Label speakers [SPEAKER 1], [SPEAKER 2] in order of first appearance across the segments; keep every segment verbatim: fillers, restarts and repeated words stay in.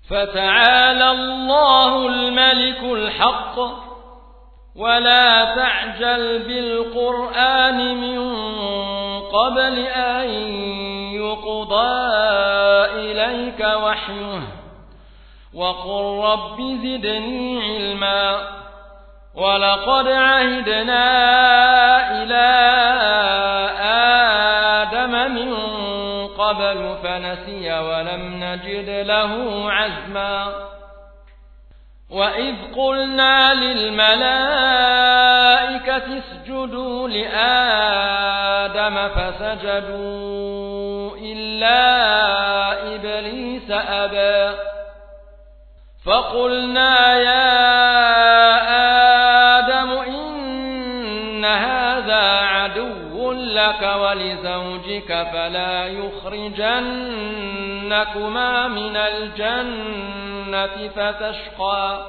[SPEAKER 1] فتعالى الله الملك الحق ولا تعجل بالقرآن من قبل أن يقضى إليك وحيه وقل رب زدني علما ولقد عهدنا إلى آدم من قبل فنسي ولم نجد له عزما وإذ قلنا للملائكة اسجدوا لآدم فسجدوا إلا إبليس أبى فقلنا يا آدم إن هذا عدو لك ولزوجك فلا يخرجنكما من الجنة فتشقى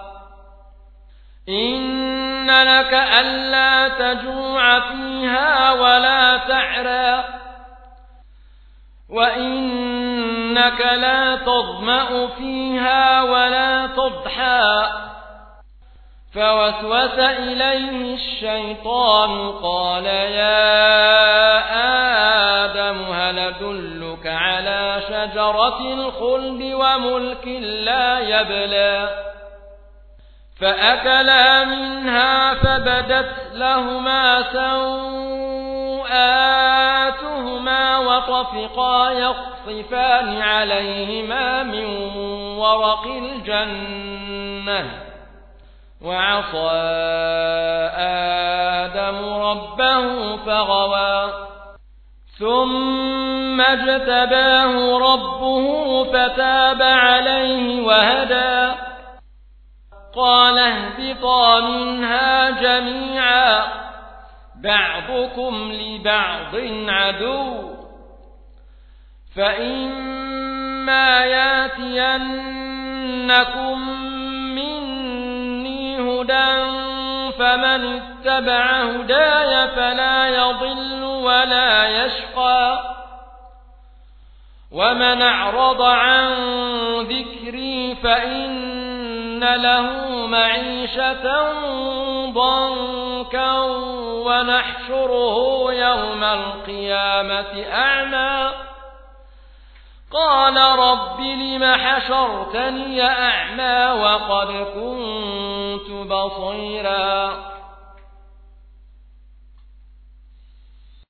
[SPEAKER 1] إن لك ألا تجوع فيها ولا تعرى وإنك لا تظمأ فيها ولا تضحى فوسوس إليه الشيطان قال يا آدم هل أدلك على شجرة الخلد وملك لا يبلى فأكلا منها فبدت لهما سوآتهما وطفقا يخصفان عليهما من ورق الجنة وعصى آدم ربه فغوى ثم اجتباه ربه فتاب عليه وهدى قال اهبطا منها جميعا بعضكم لبعض عدو فإما ياتينكم مني هدى فمن اتبع هداي فلا يضل ولا يشقى ومن أعرض عن ذكري فإن له معيشة ضنكا ونحشره يوم القيامة أعمى قال رب لم حشرتني أعمى وقد كنت بصيرا